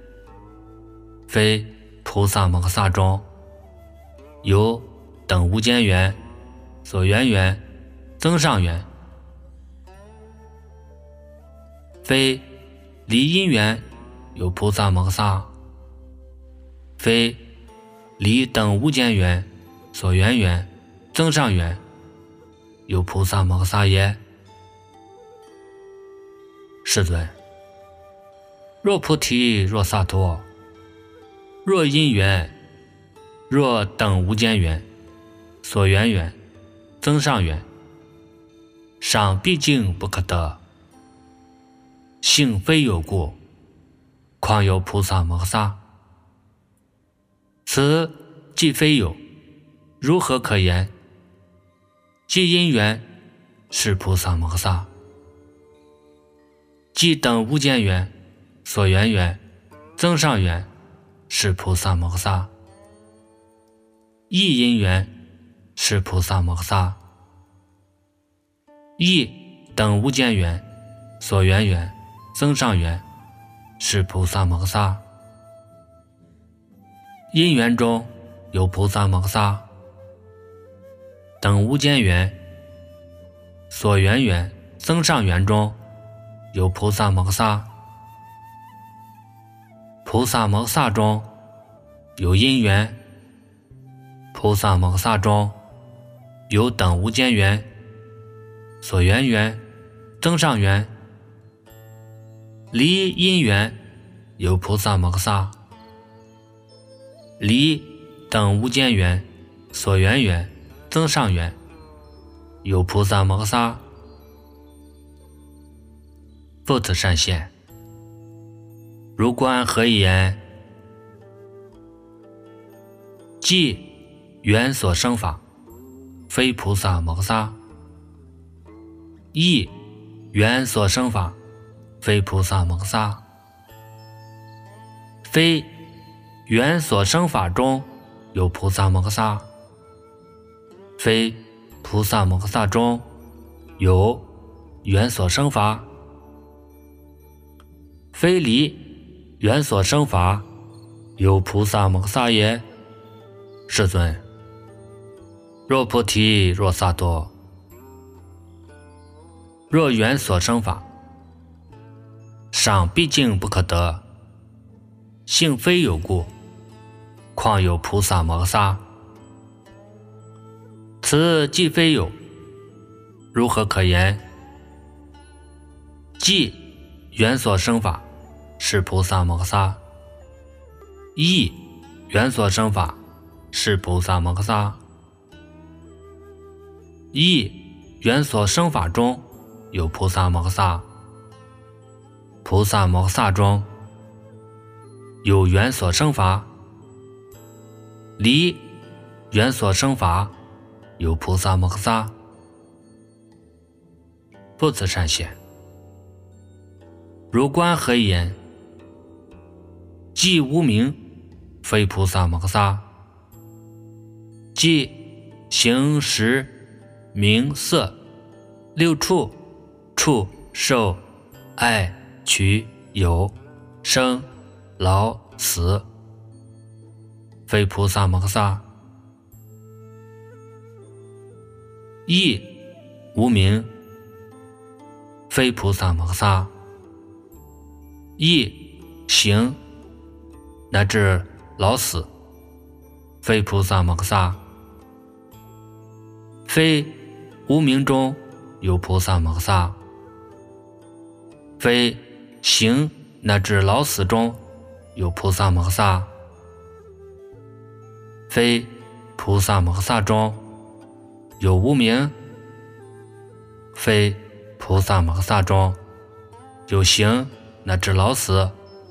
非菩萨摩诃萨中有等无间缘、所缘缘、增上缘，非离因缘有菩萨摩诃萨，非离等无间缘所缘缘增上缘有菩萨摩诃萨耶？世尊，若菩提，若萨埵，若因缘，若等无间缘所缘缘增上缘，赏毕竟不可得，性非有故，况有菩萨摩诃萨？此既非有，如何可言？即因缘是菩萨摩诃萨，即等无间缘所缘缘增上缘是菩萨摩诃萨，亦因缘是菩萨摩诃萨，亦等无间缘所缘缘增上缘是菩萨摩诃萨。因缘中有菩萨摩诃萨，等无间缘所缘缘增上缘中有菩萨摩诃萨。菩萨摩诃萨中有因缘，菩萨摩诃萨中有等无间缘所缘缘增上缘，离因缘有菩萨摩诃萨，离等无间缘所缘缘增上缘有菩萨摩诃萨。复次善现，如观何以言？即缘所生法，非菩萨摩诃萨；亦缘所生法，非菩萨摩诃萨。非缘所生法中有菩萨摩诃萨，非菩萨摩诃萨中有缘所生法，非离缘所生法有菩萨摩诃萨也。世尊，若菩提，若萨埵，若缘所生法，赏毕竟不可得，性非有故，况有菩萨摩诃萨？此既非有，如何可言？即缘所生法是菩萨摩诃萨，亦缘所生法是菩萨摩诃萨，亦缘所生法中有菩萨摩诃萨，菩萨摩诃萨中有缘所生法，离缘所生法有菩萨摩诃萨。复次善现，如观何以言？即无明，非菩萨摩诃萨，即形识名色六处触受爱取有生老死，非菩萨摩诃萨。亦无明，非菩萨摩诃萨。亦行乃至老死，非菩萨摩诃萨。非无明中有菩萨摩诃萨，非行乃至老死中有菩萨摩诃萨，非菩萨摩诃萨中有无明，非菩萨摩诃萨中有行乃至老死，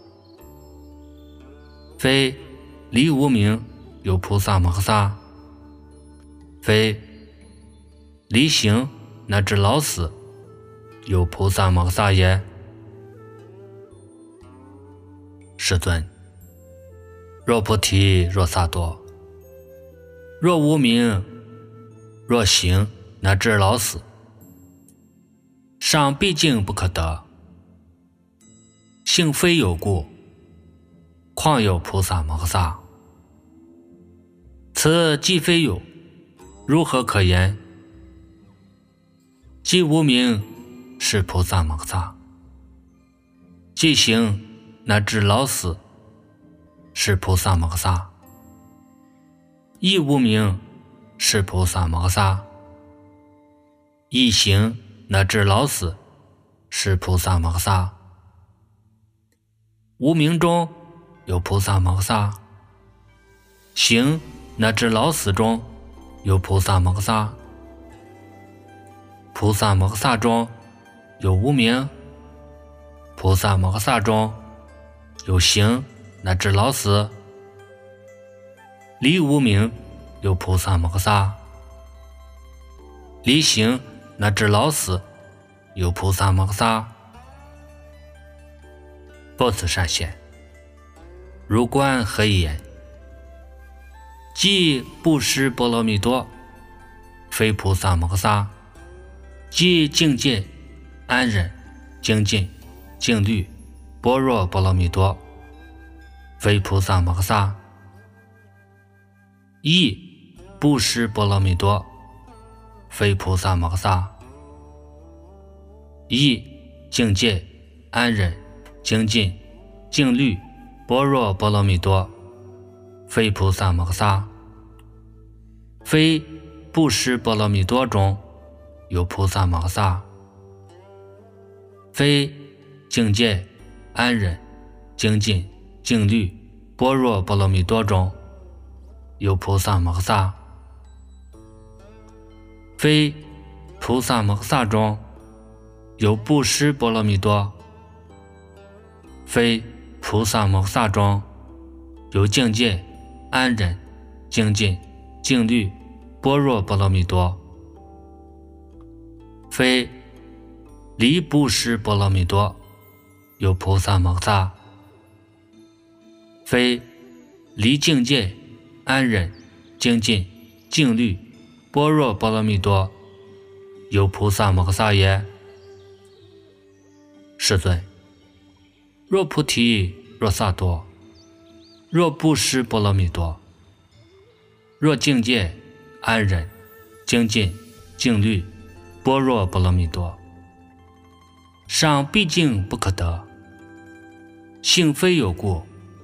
非离无明有菩萨摩诃萨，非离行乃至老死有菩萨摩诃萨也。世尊，若菩提，若萨埵，若无明，若行乃至老死，赏毕竟不可得，性非有故，况有菩萨摩诃萨？此既非有，如何可言？即无明是菩萨摩诃萨， 即行乃至老死，是菩萨摩诃萨；亦无明，是菩萨摩诃萨；亦行乃至老死，是菩萨摩诃萨。无明中有菩萨摩诃萨，行乃至老死中有菩萨摩诃萨。菩萨摩诃萨中有无明，菩萨摩诃萨中有行乃至老死。离无明有菩萨摩诃萨，离行乃至老死有菩萨摩诃萨。报此善现，如观何以言？即布施波罗蜜多，非菩萨摩诃萨；即境界、安忍、精进、静虑、般若波罗蜜多，非菩萨摩诃萨；亦布施波罗蜜多，非菩萨摩诃萨；亦境界、安忍、精进、静虑、般若波罗蜜多，非菩萨摩诃萨。非布施波罗蜜多中有菩萨摩诃萨，非境界、安忍、精进、静虑、般若波罗蜜多中有菩萨摩诃萨，非菩萨摩诃萨中有布施波罗蜜多，非菩萨摩诃萨中有境界、安忍、精进、静虑、般若波罗蜜多，非离布施波罗蜜多有菩萨摩诃萨，非离境界、安忍、精进、静虑、般若波罗蜜多有菩萨摩诃萨也。世尊，若菩提，若萨埵，若布施波罗蜜多，若境界、安忍、精进、静虑、般若波罗蜜多，尚毕竟不可得，性非有故，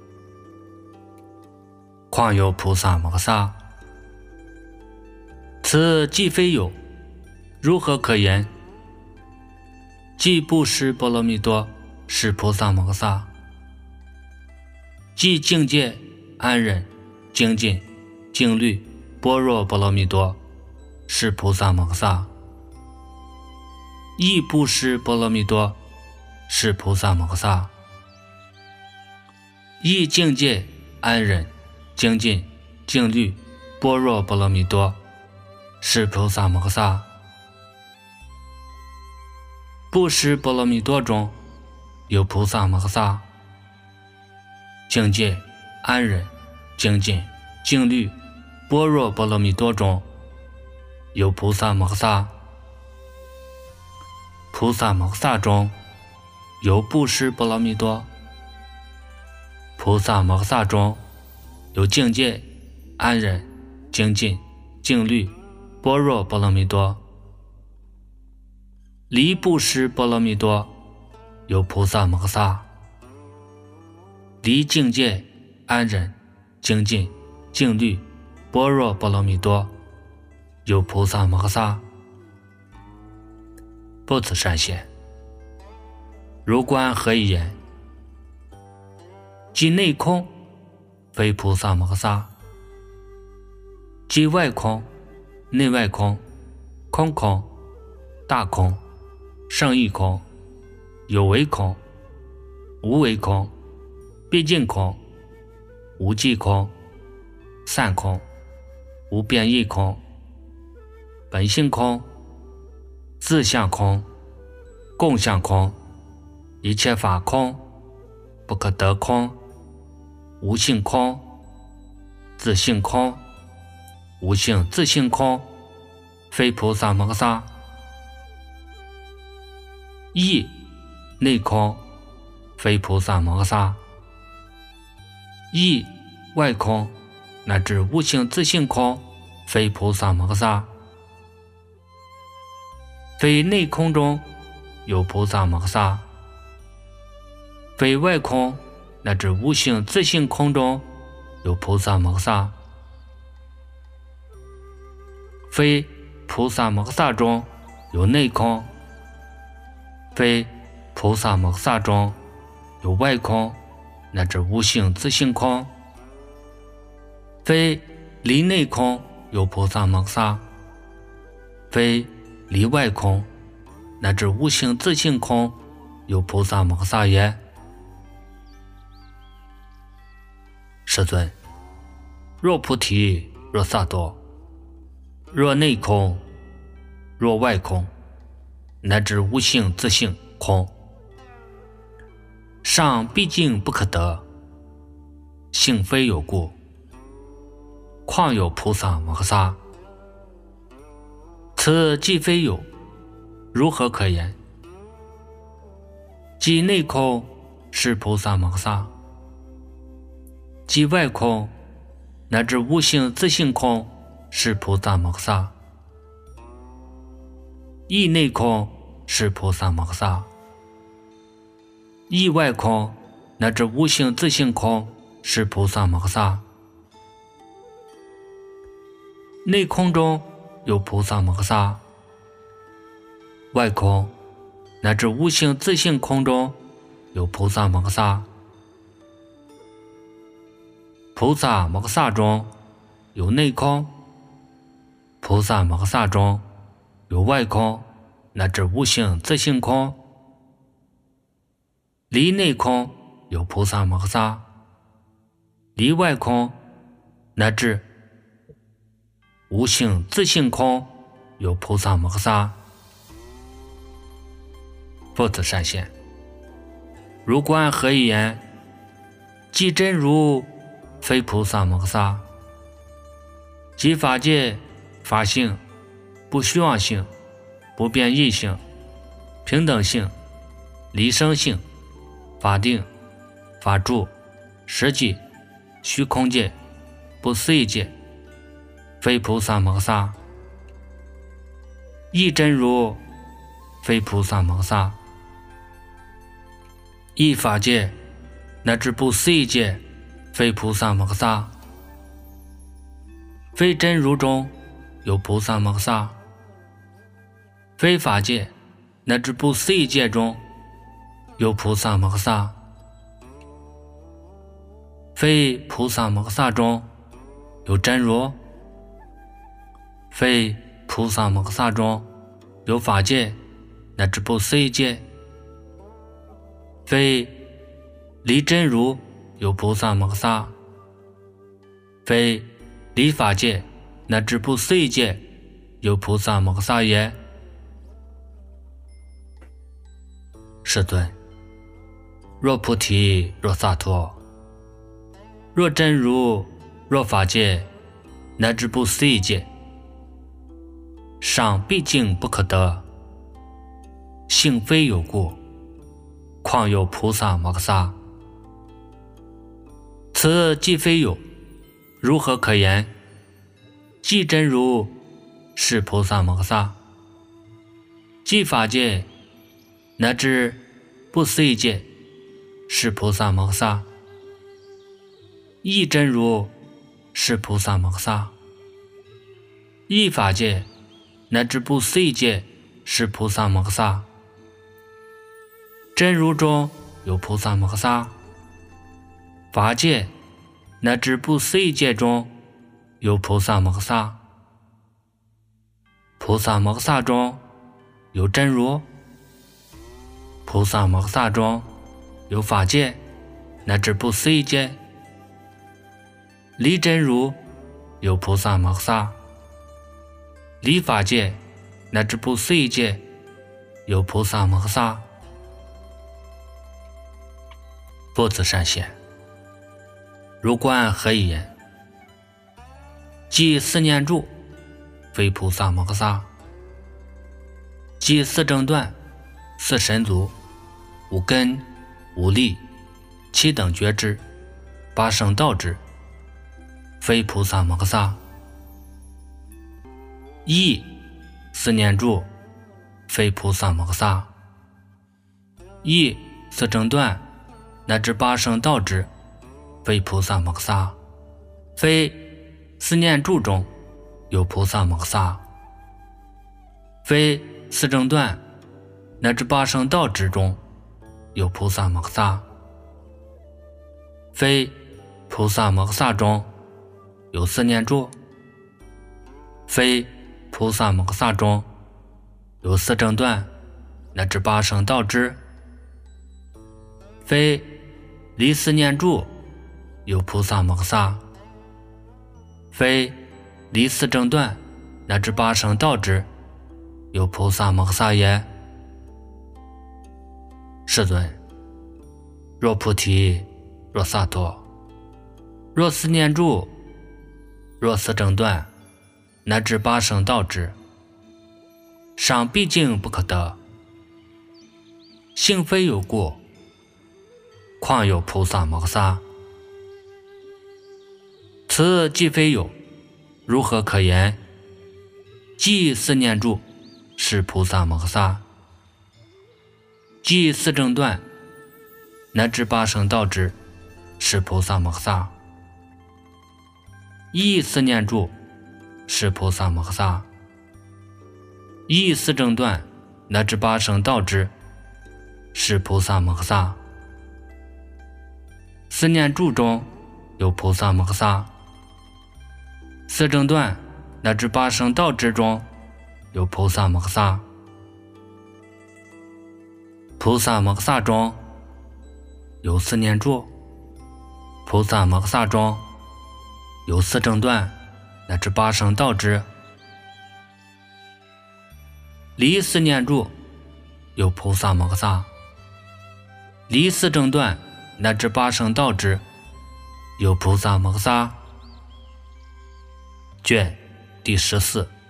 况有菩萨摩诃萨？此既非有，如何可言？即布施波罗蜜多是菩萨摩诃萨，即境界、安忍、精进、静虑、般若波罗蜜多是菩萨摩诃萨，亦布施波罗蜜多是菩萨摩诃萨，亦境界、安忍、精进、静虑、般若波罗蜜多是菩萨摩诃萨。布施波罗蜜多中有菩萨摩诃萨，境界、安忍、精进、静虑、般若波罗蜜多中有菩萨摩诃萨。菩萨摩诃萨中有布施波罗蜜多，菩萨摩诃萨中有境界、安忍、精进、静虑、般若波罗蜜多。离布施波罗蜜多有菩萨摩诃萨，离境界、安忍、精进、静虑、般若波罗蜜多有菩萨摩诃萨。不此善现，如观何以言？即内空，非菩萨摩诃萨；即外空、内外空、空空、大空、胜义空、有为空、无为空、毕竟空、无记空、散空、无变异空、本性空、自相空、共相空、一切法空、不可得空、无性空、自性空、无性自性空，非菩萨摩诃萨。亦内空，非菩萨摩诃萨；亦外空，乃至无性自性空，非菩萨摩诃萨。非内空中有菩萨摩诃萨， 非外空乃至无形自性空中有菩萨摩诃萨，非菩萨摩诃萨中有内空，非菩萨摩诃萨中有外空乃至无形自性空，非离内空有菩萨摩诃萨，非离外空乃至无形自性空有菩萨摩诃萨也。世尊，若菩提，若萨埵，若内空，若外空，乃至无形自性空，上毕竟不可得，性非有故，况有菩萨摩诃萨？此既非有，如何可言？即内空是菩萨摩诃萨，即外空乃至无形自性空是菩萨摩诃萨，亦内空是菩萨摩诃萨，亦外空乃至无形自性空是菩萨摩诃萨。内空中有菩萨摩诃萨，外空乃至无形自性空中有菩萨摩诃萨。菩萨摩诃萨中有内空，菩萨摩诃萨中有外空乃至无形自性空。离内空有菩萨摩诃萨，离外空乃至无形自性空有菩萨摩诃萨。复次善现，如观何以言？即真如非菩萨摩诃萨，即法界法性、不虚妄性、不变异性、平等性、离生性、法定、法住、实际、虚空界、不思议界，非菩萨摩诃萨。亦真如非菩萨摩诃萨，亦法界乃至不思议界非菩萨摩诃萨。非真如中有菩萨摩诃萨，非法界乃至不思议界中有菩萨摩诃萨。非菩萨摩诃萨中有真如，非菩萨摩诃萨中有法界乃至不思议界，非离真如有菩萨摩诃萨，非离法界乃至不思议界有菩萨摩诃萨也。世尊，若菩提，若萨埵，若真如，若法界乃至不思议界，上毕竟不可得，性非有故，况有菩萨摩诃萨？此既非有，如何可言？即真如是菩萨摩诃萨，即法界乃至不思议界是菩萨摩诃萨，亦真如是菩萨摩诃萨，亦法界乃至不思议界是菩萨摩诃萨。真如中有菩萨摩诃萨，法界乃至不思议界中有菩萨摩诃萨。菩萨摩诃萨中有真如，菩萨摩诃萨中有法界乃至不思议界。离真如有菩萨摩诃萨，离法界乃至不思议界有菩萨摩诃萨。复次善现，如观何以言？即四念住非菩萨摩诃萨，即四正断、四神足、五根、五力、七等觉知、八圣道支，非菩萨摩诃萨。亦四念住非菩萨摩诃萨，亦四正断、 乃至八圣道之，非菩萨摩诃萨。非四念住中有菩萨摩诃萨。非四正断乃至八圣道之中有菩萨摩诃萨。非菩萨摩诃萨中有四念住。非菩萨摩诃萨中有四正断乃至八圣道之。非离四念住有菩萨摩诃萨。非离四正断乃至八圣道之有菩萨摩诃萨也。世尊，若菩提，若萨埵，若四念住，若四正断乃至八圣道之，尚毕竟不可得。性非有故，况有菩萨摩诃萨？此既非有，如何可言？即四念住是菩萨摩诃萨，即四正断乃至八圣道之是菩萨摩诃萨。亦四念住是菩萨摩诃萨，亦四正断乃至八圣道之是菩萨摩诃萨。四念住中有菩萨摩诃萨，四正断乃至八圣道之中有菩萨摩诃萨。菩萨摩诃萨中有四念住，菩萨摩诃萨中有四正断乃至八圣道之。离四念住有菩萨摩诃萨，离四正断乃至八圣道之有菩萨摩诃萨。卷第十四。